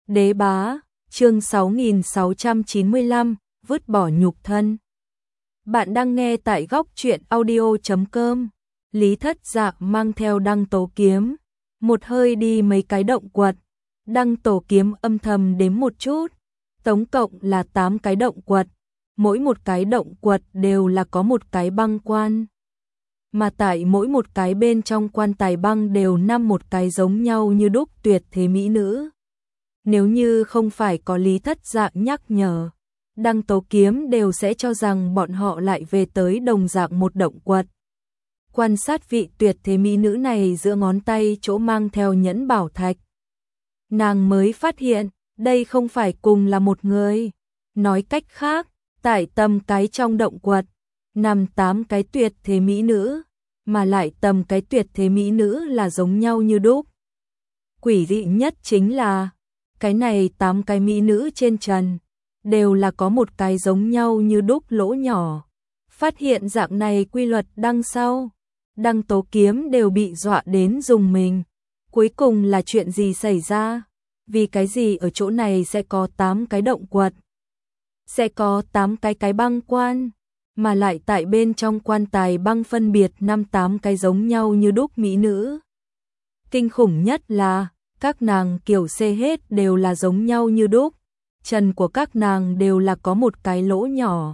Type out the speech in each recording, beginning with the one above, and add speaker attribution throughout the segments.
Speaker 1: Đế bá, chương 6695, vứt bỏ nhục thân. Bạn đang nghe tại góc truyện audio.com. Lý Thất Dạ mang theo Đăng Tố Kiếm, một hơi đi mấy cái động quật. Đăng Tố Kiếm âm thầm đếm một chút, tổng cộng là 8 cái động quật, mỗi một cái động quật đều là có một cái băng quan. Mà tại mỗi một cái bên trong quan tài băng đều nằm một cái giống nhau như đúc tuyệt thế mỹ nữ. Nếu như không phải có Lý Thất Dạ nhắc nhở, Đăng Tố Kiếm đều sẽ cho rằng bọn họ lại về tới đồng dạng một động quật. Quan sát vị tuyệt thế mỹ nữ này giữa ngón tay chỗ mang theo nhẫn bảo thạch, nàng mới phát hiện đây không phải cùng là một người. Nói cách khác, tại tầm cái trong động quật nằm 8 cái tuyệt thế mỹ nữ, mà lại tầm cái tuyệt thế mỹ nữ là giống nhau như đúc. Quỷ dị nhất chính là cái này 8 cái mỹ nữ trên trần đều là có một cái giống nhau như đúc lỗ nhỏ. Phát hiện dạng này quy luật đằng sau, Đăng Tố Kiếm đều bị dọa đến rùng mình. Cuối cùng là chuyện gì xảy ra? Vì cái gì ở chỗ này sẽ có 8 cái động quật? Sẽ có 8 cái băng quan, mà lại tại bên trong quan tài băng phân biệt 5-8 cái giống nhau như đúc mỹ nữ. Kinh khủng nhất là các nàng kiểu C hết đều là giống nhau như đúc, chân của các nàng đều là có một cái lỗ nhỏ.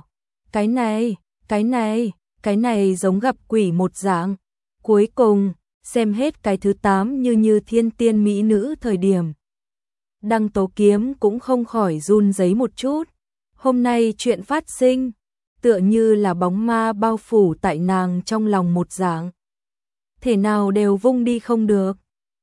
Speaker 1: Cái này giống gặp quỷ một dạng. Cuối cùng, xem hết cái thứ 8 như thiên tiên mỹ nữ thời điểm, Đăng Tố Kiếm cũng không khỏi run rẩy một chút. Hôm nay chuyện phát sinh, tựa như là bóng ma bao phủ tại nàng trong lòng một dạng. Thể nào đều vung đi không được.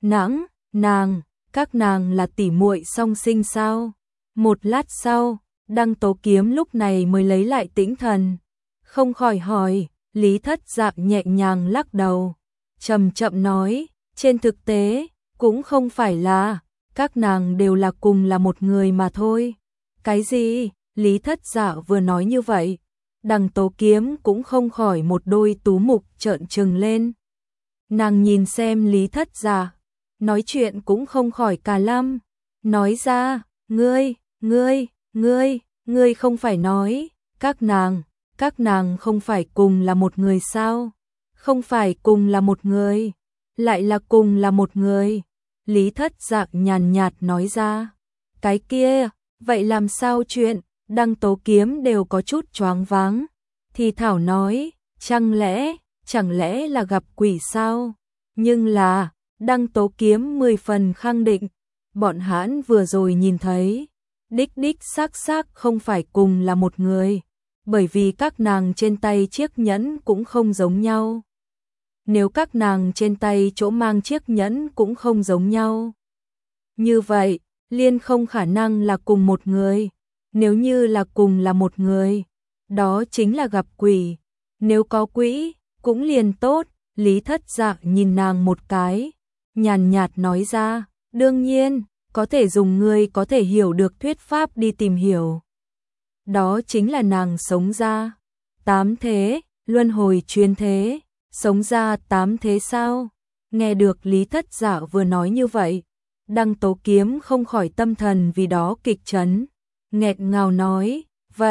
Speaker 1: Các nàng là tỉ muội song sinh sao? Một lát sau, Đăng Tố Kiếm lúc này mới lấy lại tĩnh thần, không khỏi hỏi. Lý Thất Dạ nhẹ nhàng lắc đầu, chậm chậm nói, trên thực tế, cũng không phải là, các nàng đều là cùng là một người mà thôi. Cái gì? Lý Thất Dạ vừa nói như vậy, Đăng Tố Kiếm cũng không khỏi một đôi tú mục trợn trừng lên. Nàng nhìn xem Lý Thất Dạ, nói chuyện cũng không khỏi cà lăm, nói ra, ngươi không phải nói, các nàng không phải cùng là một người sao? Không phải cùng là một người, lại là cùng là một người. Lý Thất Dạ nhàn nhạt nói ra. Cái kia, vậy làm sao chuyện? Đăng Tố Kiếm đều có chút choáng váng, thì thảo nói, chẳng lẽ là gặp quỷ sao? Nhưng là, Đăng Tố Kiếm 10 phần khẳng định, bọn hãn vừa rồi nhìn thấy, đích xác không phải cùng là một người, bởi vì các nàng trên tay chiếc nhẫn cũng không giống nhau. Nếu các nàng trên tay chỗ mang chiếc nhẫn cũng không giống nhau, như vậy, liền không khả năng là cùng một người. Nếu như là cùng là một người, đó chính là gặp quỷ. Nếu có quỷ, cũng liền tốt. Lý Thất Dạ nhìn nàng một cái, nhàn nhạt nói ra, đương nhiên, có thể dùng ngươi có thể hiểu được thuyết pháp đi tìm hiểu. Đó chính là nàng sống ra 8 thế, luân hồi chuyên thế, sống ra 8 thế sao? Nghe được Lý Thất Dạ vừa nói như vậy, Đăng Tố Kiếm không khỏi tâm thần vì đó kịch chấn, nghẹn ngào nói,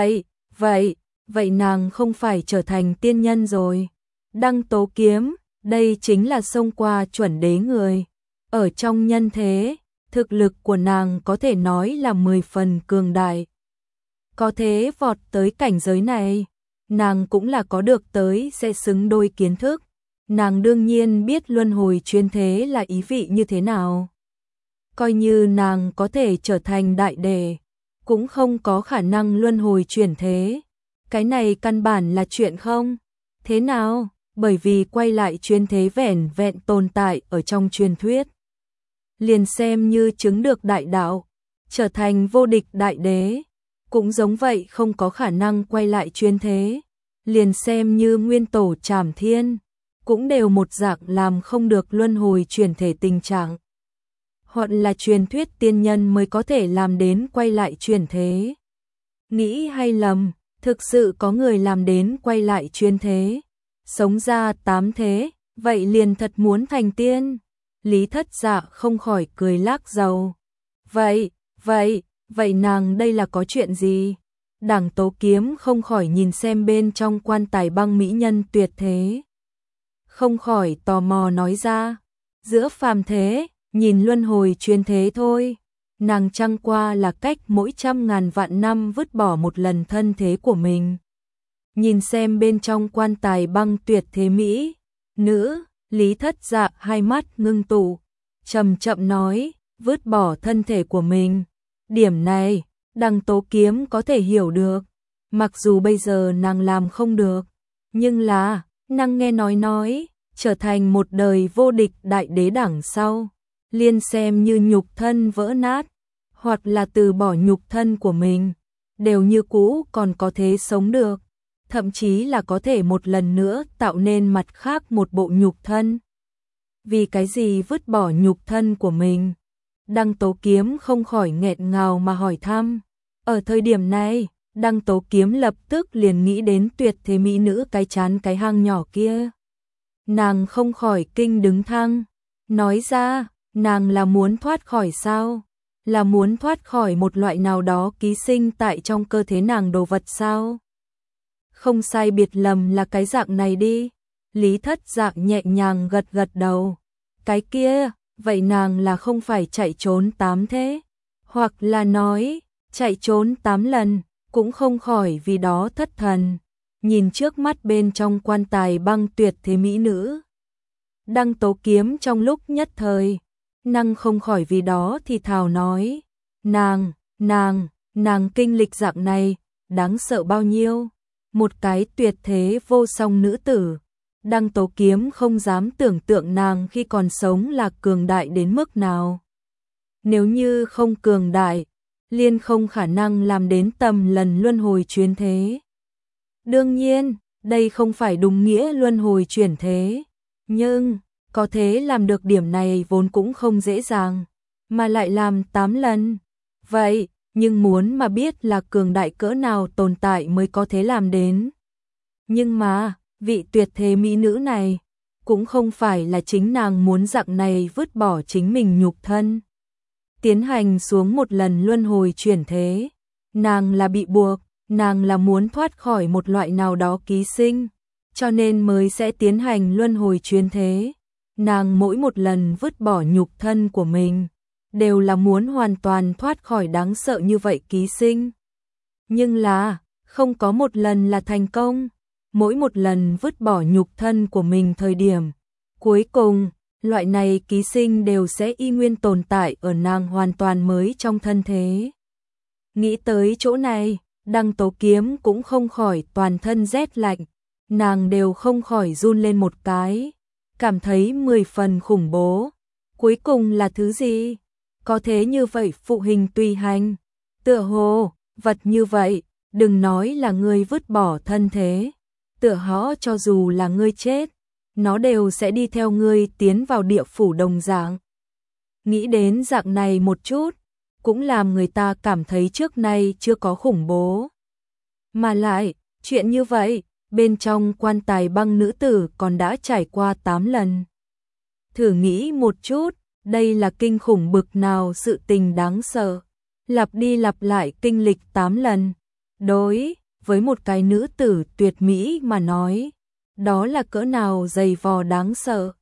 Speaker 1: vậy nàng không phải trở thành tiên nhân rồi. Đăng Tố Kiếm, đây chính là xông qua chuẩn đế người. Ở trong nhân thế, thực lực của nàng có thể nói là 10 phần cường đại. Có thế vọt tới cảnh giới này, nàng cũng là có được tới sẽ xứng đôi kiến thức. Nàng đương nhiên biết luân hồi chuyên thế là ý vị như thế nào. Coi như nàng có thể trở thành đại đề, cũng không có khả năng luân hồi chuyển thế. Cái này căn bản là chuyện không. Thế nào? Bởi vì quay lại chuyên thế vẻn vẹn tồn tại ở trong truyền thuyết, liền xem như chứng được đại đạo, trở thành vô địch đại đế, cũng giống vậy không có khả năng quay lại chuyên thế. Liền xem như nguyên tổ Trảm Thiên, cũng đều một dạng làm không được luân hồi chuyển thể tình trạng. Hoặc là truyền thuyết tiên nhân mới có thể làm đến quay lại chuyển thế. Nghĩ hay lầm, thực sự có người làm đến quay lại chuyên thế, sống ra 8 thế, vậy liền thật muốn thành tiên. Lý Thất Dạ không khỏi cười lắc đầu. Vậy nàng đây là có chuyện gì? Đằng Tố Kiếm không khỏi nhìn xem bên trong quan tài băng mỹ nhân tuyệt thế. Không khỏi tò mò nói ra, giữa phàm thế, nhìn luân hồi chuyên thế thôi. Nàng chẳng qua là cách mỗi 100.000 vạn năm vứt bỏ một lần thân thế của mình. Nhìn xem bên trong quan tài băng tuyệt thế mỹ, nữ, Lý Thất Dạ hai mắt ngưng tụ, chậm chậm nói, vứt bỏ thân thể của mình. Điểm này, Đằng Tố Kiếm có thể hiểu được, mặc dù bây giờ nàng làm không được, nhưng là, nàng nghe nói, trở thành một đời vô địch đại đế đằng sau, liên xem như nhục thân vỡ nát, hoặc là từ bỏ nhục thân của mình, đều như cũ còn có thể sống được, thậm chí là có thể một lần nữa tạo nên mặt khác một bộ nhục thân. Vì cái gì vứt bỏ nhục thân của mình? Đằng Tố Kiếm không khỏi nghẹn ngào mà hỏi thăm. Ở thời điểm này, Đằng Tố Kiếm lập tức liền nghĩ đến tuyệt thế mỹ nữ cái chán cái hang nhỏ kia. Nàng không khỏi kinh đứng thăng, nói ra, nàng là muốn thoát khỏi sao? Là muốn thoát khỏi một loại nào đó ký sinh tại trong cơ thể nàng đồ vật sao? Không sai biệt lầm là cái dạng này đi. Lý Thất Dạ nhẹ nhàng gật gật đầu. Cái kia, vậy nàng là không phải chạy trốn 8 thế? Hoặc là nói, chạy trốn 8 lần, cũng không khỏi vì đó thất thần. Nhìn trước mắt bên trong quan tài băng tuyệt thế mỹ nữ. Đằng Tố Kiếm trong lúc nhất thời, nàng không khỏi vì đó thì thào nói. Nàng kinh lịch dạng này, đáng sợ bao nhiêu. Một cái tuyệt thế vô song nữ tử. Đằng Tố Kiếm không dám tưởng tượng nàng khi còn sống là cường đại đến mức nào. Nếu như không cường đại, liên không khả năng làm đến tầm lần luân hồi chuyển thế. Đương nhiên, đây không phải đúng nghĩa luân hồi chuyển thế, nhưng có thế làm được điểm này vốn cũng không dễ dàng, mà lại làm 8 lần. Vậy, nhưng muốn mà biết là cường đại cỡ nào tồn tại mới có thể làm đến. Nhưng mà, vị tuyệt thế mỹ nữ này, cũng không phải là chính nàng muốn dạng này vứt bỏ chính mình nhục thân. Tiến hành xuống một lần luân hồi chuyển thế. Nàng là bị buộc, nàng là muốn thoát khỏi một loại nào đó ký sinh, cho nên mới sẽ tiến hành luân hồi chuyển thế. Nàng mỗi một lần vứt bỏ nhục thân của mình, đều là muốn hoàn toàn thoát khỏi đáng sợ như vậy ký sinh. Nhưng là, không có một lần là thành công. Mỗi một lần vứt bỏ nhục thân của mình thời điểm, cuối cùng, loại này ký sinh đều sẽ y nguyên tồn tại ở nàng hoàn toàn mới trong thân thế. Nghĩ tới chỗ này, Đằng Tố Kiếm cũng không khỏi toàn thân rét lạnh, nàng đều không khỏi run lên một cái, cảm thấy 10 phần khủng bố. Cuối cùng là thứ gì? Có thế như vậy phụ hình tùy hành, tựa hồ, vật như vậy, đừng nói là ngươi vứt bỏ thân thế, tựa hó cho dù là ngươi chết, nó đều sẽ đi theo ngươi tiến vào địa phủ đồng dạng. Nghĩ đến dạng này một chút, cũng làm người ta cảm thấy trước nay chưa có khủng bố. Mà lại, chuyện như vậy, bên trong quan tài băng nữ tử còn đã trải qua 8 lần. Thử nghĩ một chút, đây là kinh khủng bực nào sự tình đáng sợ. Lặp đi lặp lại kinh lịch 8 lần. Đối với một cái nữ tử tuyệt mỹ mà nói, đó là cỡ nào dày vò đáng sợ.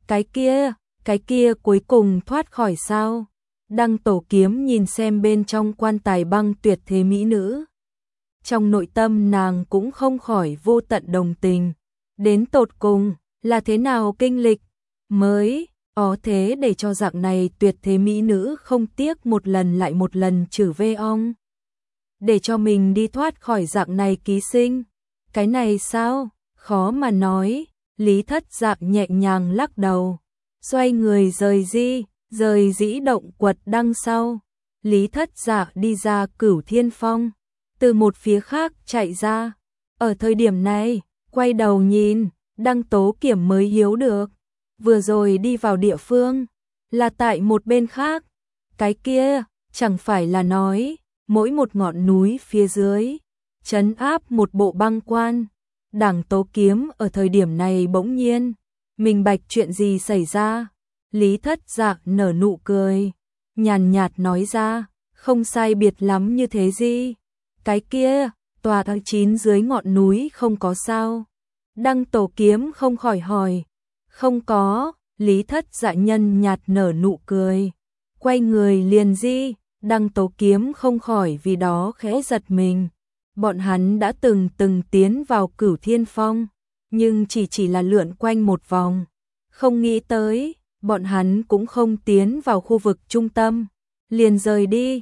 Speaker 1: Cái kia cuối cùng thoát khỏi sao? Đằng Tố Kiếm nhìn xem bên trong quan tài băng tuyệt thế mỹ nữ. Trong nội tâm nàng cũng không khỏi vô tận đồng tình. Đến tột cùng, là thế nào kinh lịch mới có thế để cho dạng này tuyệt thế mỹ nữ không tiếc một lần lại một lần trừ vê ong. Để cho mình đi thoát khỏi dạng này ký sinh. Cái này sao? Khó mà nói. Lý Thất Dạ nhẹ nhàng lắc đầu. Xoay người rời dĩ động quật đằng sau. Lý Thất Dạ đi ra Cửu Thiên Phong. Từ một phía khác chạy ra. Ở thời điểm này, quay đầu nhìn, Đằng Tố Kiểm mới hiếu được. Vừa rồi đi vào địa phương, là tại một bên khác. Cái kia, chẳng phải là nói, mỗi một ngọn núi phía dưới, trấn áp một bộ băng quan. Đằng Tố Kiếm ở thời điểm này bỗng nhiên, minh bạch chuyện gì xảy ra. Lý Thất Dạ nở nụ cười, nhàn nhạt nói ra, không sai biệt lắm như thế gì. Cái kia, tòa tháng 9 dưới ngọn núi không có sao. Đăng Tổ Kiếm không khỏi hỏi. Không có, Lý Thất Dạ nhân nhạt nở nụ cười. Quay người liền đi, Đăng Tổ Kiếm không khỏi vì đó khẽ giật mình. Bọn hắn đã từng tiến vào Cửu Thiên Phong, nhưng chỉ là lượn quanh một vòng. Không nghĩ tới, bọn hắn cũng không tiến vào khu vực trung tâm. Liền rời đi,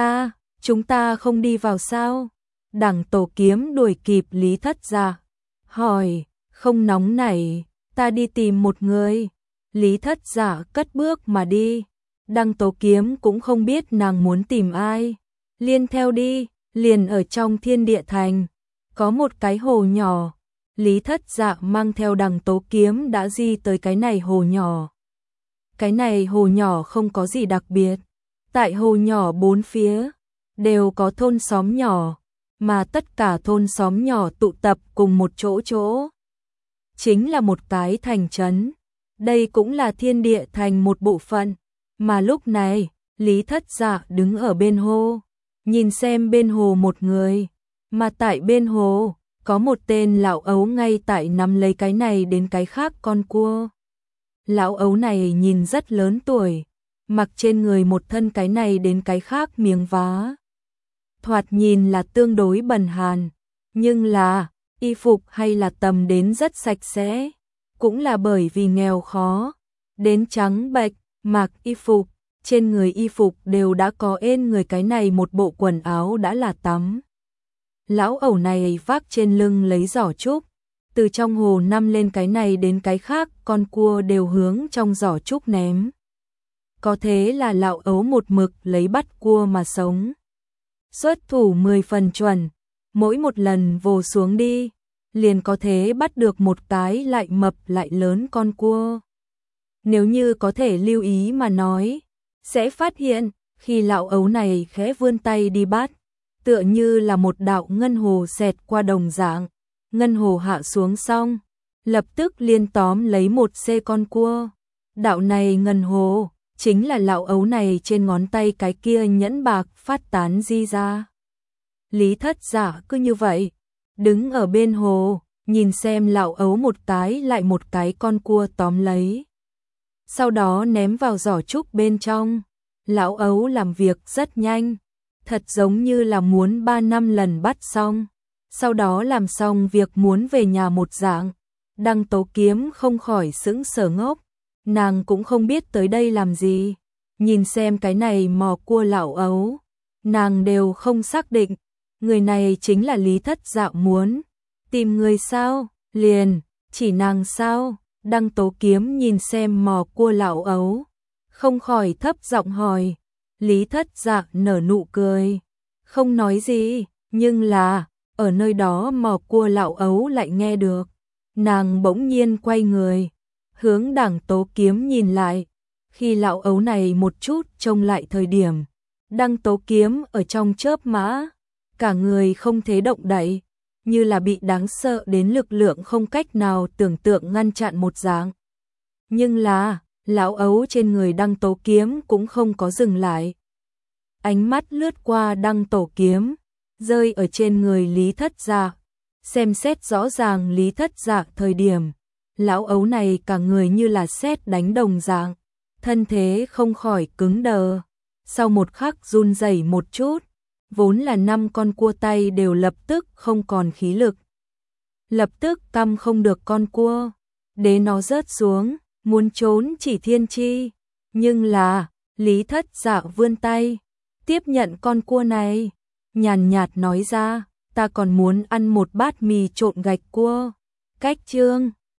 Speaker 1: chúng ta không đi vào sao? Đăng Tổ Kiếm đuổi kịp Lý Thất Dạ. Hỏi, không nóng nảy, ta đi tìm một người. Lý Thất Dạ cất bước mà đi. Đăng Tổ Kiếm cũng không biết nàng muốn tìm ai. Liền theo đi, liền ở trong Thiên Địa Thành. Có một cái hồ nhỏ. Lý Thất Dạ mang theo Đăng Tổ Kiếm đã đi tới cái này hồ nhỏ. Cái này hồ nhỏ không có gì đặc biệt. Tại hồ nhỏ bốn phía, đều có thôn xóm nhỏ. Mà tất cả thôn xóm nhỏ tụ tập cùng một chỗ. Chính là một cái thành trấn. Đây cũng là Thiên Địa Thành một bộ phận. Mà lúc này, Lý Thất Dạ đứng ở bên hồ, nhìn xem bên hồ một người. Mà tại bên hồ, có một tên lão ấu ngay tại nắm lấy cái này đến cái khác con cua. Lão ấu này nhìn rất lớn tuổi, mặc trên người một thân cái này đến cái khác miếng vá. Thoạt nhìn là tương đối bần hàn, nhưng là y phục hay là tầm đến rất sạch sẽ, cũng là bởi vì nghèo khó, đến trắng bệch, mặc y phục, trên người y phục đều đã có ên người cái này một bộ quần áo đã là tắm. Lão ẩu này vác trên lưng lấy giỏ trúc, từ trong hồ năm lên cái này đến cái khác, con cua đều hướng trong giỏ trúc ném. Có thế là lão ấu một mực lấy bắt cua mà sống. Xuất thủ 10 phần chuẩn, mỗi một lần vồ xuống đi, liền có thế bắt được một cái lại mập lại lớn con cua. Nếu như có thể lưu ý mà nói, sẽ phát hiện, khi lão ấu này khẽ vươn tay đi bắt, tựa như là một đạo ngân hồ xẹt qua đồng dạng, ngân hồ hạ xuống xong, lập tức liên tóm lấy một xê con cua. Đạo này ngân hồ, chính là lão ấu này trên ngón tay cái kia nhẫn bạc phát tán di ra. Lý Thất Dạ cứ như vậy, đứng ở bên hồ, nhìn xem lão ấu một cái lại một cái con cua tóm lấy. Sau đó ném vào giỏ trúc bên trong. Lão ấu làm việc rất nhanh, thật giống như là muốn 3 năm lần bắt xong. Sau đó làm xong việc muốn về nhà một dạng. Đăng Tố Kiếm không khỏi sững sờ ngốc, nàng cũng không biết tới đây làm gì. Nhìn xem cái này mò cua lão ấu, nàng đều không xác định, người này chính là Lý Thất Dạ muốn tìm người sao, liền, chỉ nàng sao? Đăng Tố Kiếm nhìn xem mò cua lão ấu, không khỏi thấp giọng hỏi. Lý Thất Dạ nở nụ cười, không nói gì, nhưng là, ở nơi đó mò cua lão ấu lại nghe được. Nàng bỗng nhiên quay người, hướng Đăng Tố Kiếm nhìn lại. Khi lão ấu này một chút trông lại thời điểm, Đăng Tố Kiếm ở trong chớp mã, cả người không thể động đậy, như là bị đáng sợ đến lực lượng không cách nào tưởng tượng ngăn chặn một dạng. Nhưng là, lão ấu trên người Đăng Tố Kiếm cũng không có dừng lại. Ánh mắt lướt qua Đăng Tố Kiếm, rơi ở trên người Lý Thất Dạ. Xem xét rõ ràng Lý Thất Dạ thời điểm, lão ấu này cả người như là sét đánh đồng dạng, thân thế không khỏi cứng đờ. Sau một khắc run rẩy một chút, vốn là 5 con cua tay đều lập tức không còn khí lực. Lập tức căm không được con cua, để nó rớt xuống, muốn trốn chỉ thiên chi. Nhưng là, Lý Thất Dạ vươn tay, tiếp nhận con cua này, nhàn nhạt nói ra, ta còn muốn ăn một bát mì trộn gạch cua. Cách chương